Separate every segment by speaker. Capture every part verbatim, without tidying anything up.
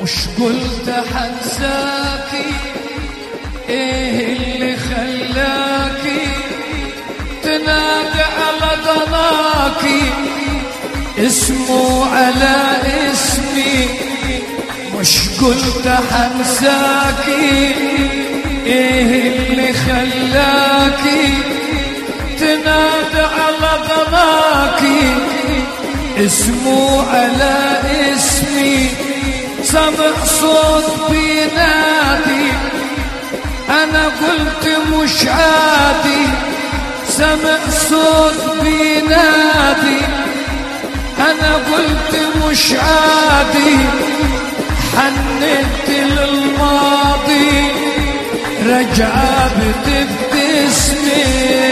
Speaker 1: مش قلت حنساكي، ايه اللي خلاكي تنادي على ضناكي اسمه على اسمي؟ مش قلت حنساكي، ايه اللي خلاكي تنادي على ضناكي اسمه على اسمي؟ سمع صوت بينادي انا قلت مش عادي، سمع صوت بينادي انا قلت مش عادي، حنيت للماضي رجعة بتبتسمي.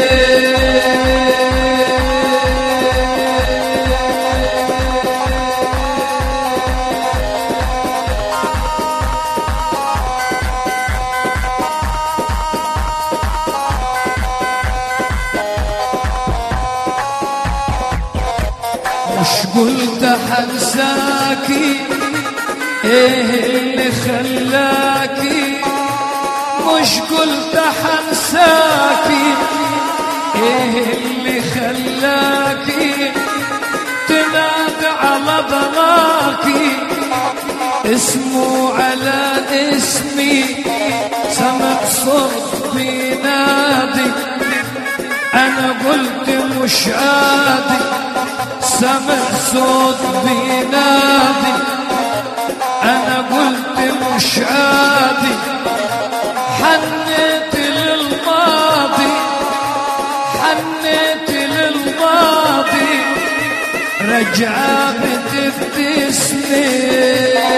Speaker 1: مش قلت حنساكي، ايه اللي خلاكي؟ مش قلت حنساكي، ايه اللي خلاكي تنادي على ضناكي اسمه على اسمي؟ سمع صوت بينادي انا قلت مش عادي، سمع صوت بينادي انا قلت مش عادي، حنيت للماضي حنيت للماضي رجعة بتبتسمي.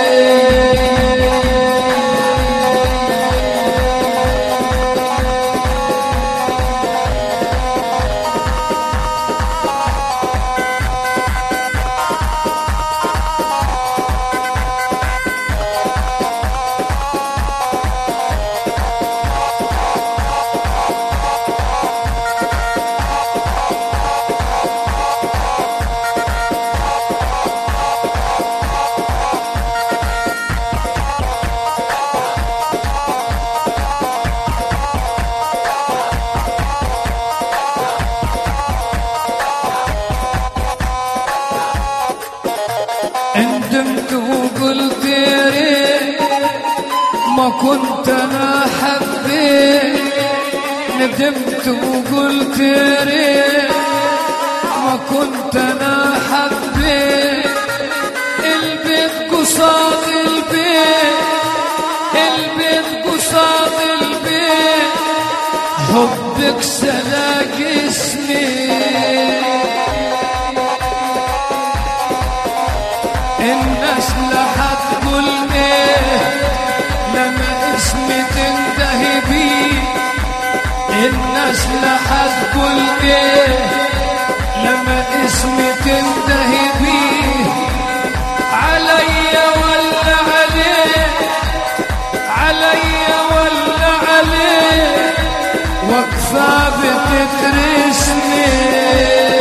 Speaker 1: ندمت وقلت يا ريت ما كنت انا حبيت، ندمت وقلت يا ريت ما كنت انا حبيت، البيت قصاد البيت البيت قصاد البيت حبك سلا جسمي. الناس لا تقول ايه لما اسمي تنتهي بيه، الناس لا تقول ايه لما اسمي تنتهي بيه، عليا ولا عليه عليا ولا عليه وقفة بتترسني.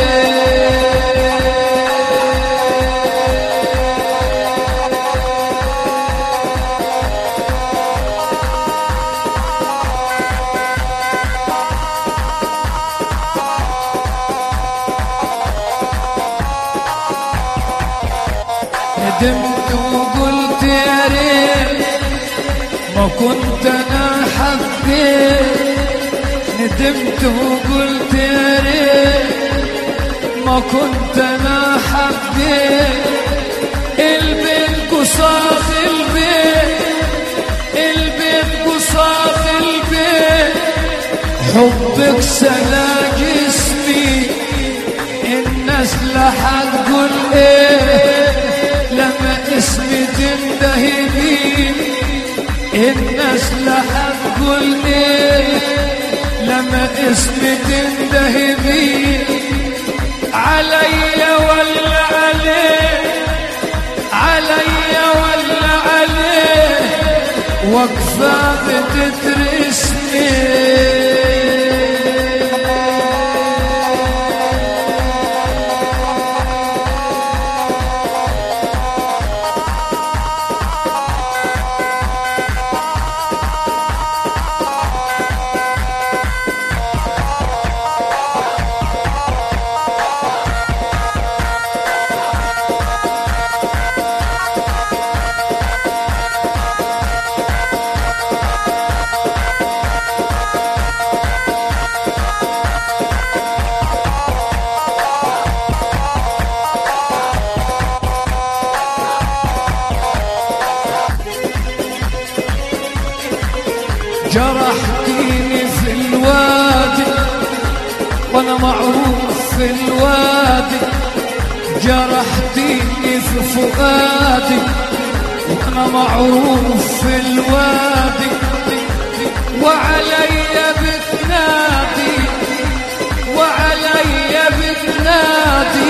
Speaker 1: ندمت وقلت يا ريت ما كنت انا حبيت، ندمت وقلت يا ريت ما كنت انا حبيت، البيت قصاد البيت البيت قصاد البيت حبك سلا جسمي. الناس لا حتقول ايه لما اسمي تنتهي بيه، الناس لا حتقول ايه لما اسمي تنتهي بيه، عليا ولا عليه عليا ولا عليه وقفة بتترسني. وانا معروف في الوادي، جرحتيني في فؤادي وانا معروف في الوادي، وعلي بتنادي وعلي بتنادي،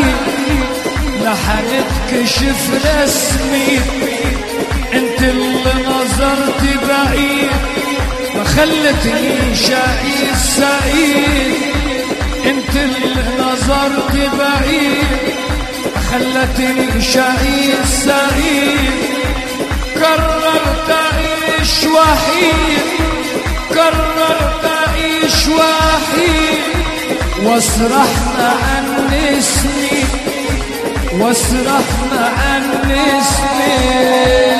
Speaker 1: لحنتكشف رسمي انت اللي نظرت بعيد، ما خلتني شقي السعيد، انت اللي نظرت بعيد، ما خلتني شقي السعيد، قررت اعيش وحيد، قررت اعيش وحيد، واسرح مع اسمي، واسرح مع اسمي.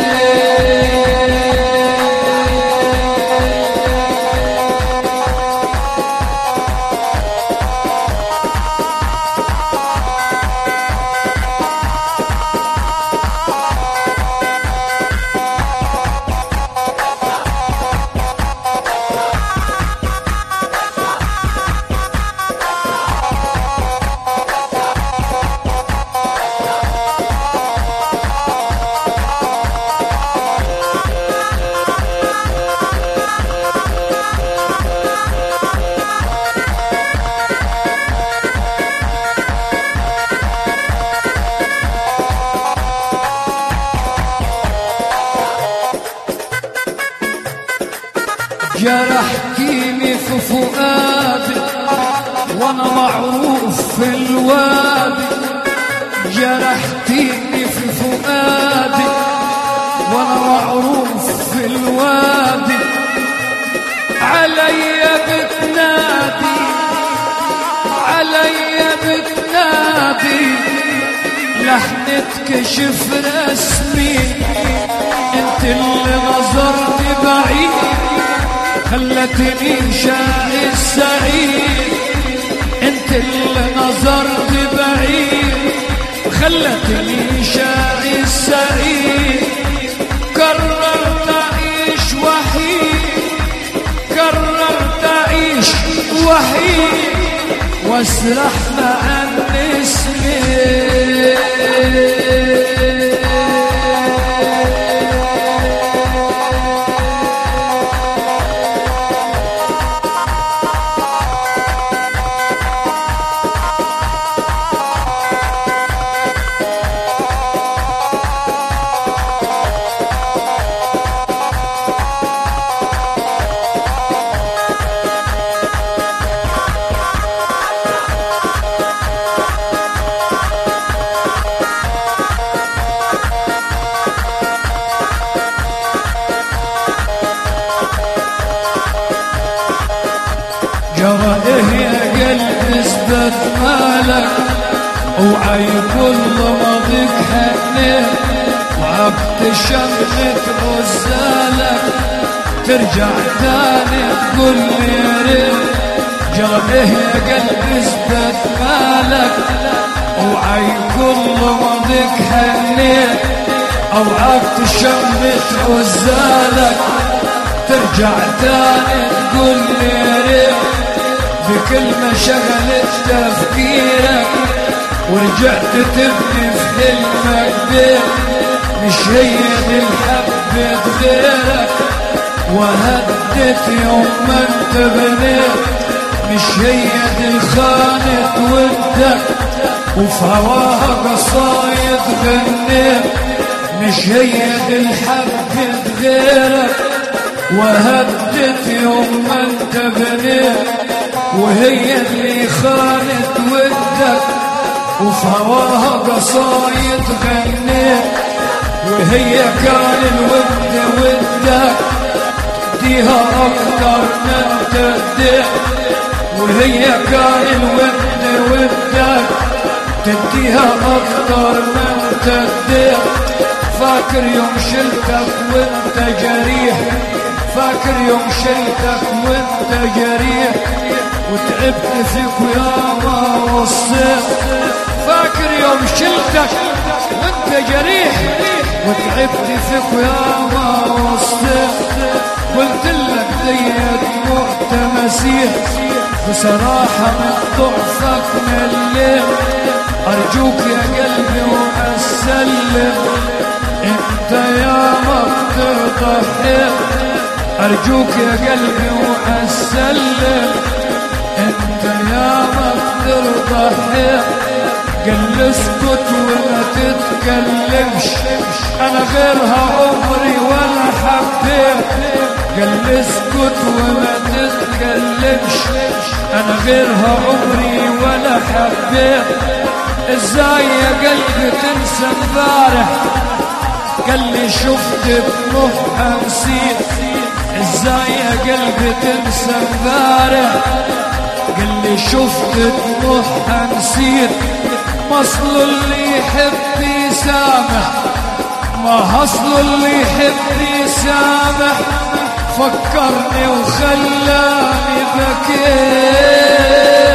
Speaker 1: جرحتيني في فؤادي وانا معروف في الوادي، جرحتيني في فؤادي وانا معروف في الوادي، علي بتنادي علي بتنادي، لحنتكشف رسمي انت اللي نظرت بعيد، خلتني شاعي السعيد، انت اللي نظرت بعيد، خلتني شاعي السعيد، قررت اعيش وحيد، قررت اعيش وحيد، واسرح مع اسمي. جرى ايه يا قلب اثبت مالك، اوعي كل ماضيك حنيت، وعبت شمت غزالك، ترجع تاني تقول لي يا ريت. جرى ايه يا قلب اثبت مالك، اوعي كل ماضيك حنيت، اوعبت شمت غزالك، ترجع تاني تقول لي يا ريت، بكلمة شغلت تفكيرك، ورجعت تبني في حلمك بيت، مش هي دي الحبة غيرك، وهدت يوم ما انت بنيت، مش هي دي الخانة ودك، وفي هواها قصايد غنيت، مش هي دي الحبة غيرك، وهدت يوم ما انت بنيت، وهي اللي خانت ودك، وفي هواها قصايد غنيت، وهي كان الود ودك، تديها اكتر من تديك، وهي كان الود ودك، تديها اكتر من تديك. فاكر يوم شلتك وانت جريح، فاكر يوم شلتك وانت جريح، وتعبت فيك وياما وصيت، فاكر يوم شلتك وانت جريح، وتعبت فيك ويا ما وصلت، قلت لك ديت مؤتمسيح بصراحة من ضعفك مليت. أرجوك يا قلبي وأسلم انت يا ما بتضحي، أرجوك يا قلبي وأسلم انت يا ما بتضحي. قل اسكت وما تتكلمش انا غيرها عمري ولا حبيت. قل اسكت وما تتكلمش انا غيرها عمري ولا حبيت. ازاي يا قلبي تنسى امبارح قال لي شفت بروحها نسيت. ازاي يا قلبي تنسى امبارح قال لي شفت بروحها نسيت. مصل اللي يحب يسامح ما هصل اللي يحب يسامح. فكرني وخلاني بكيت.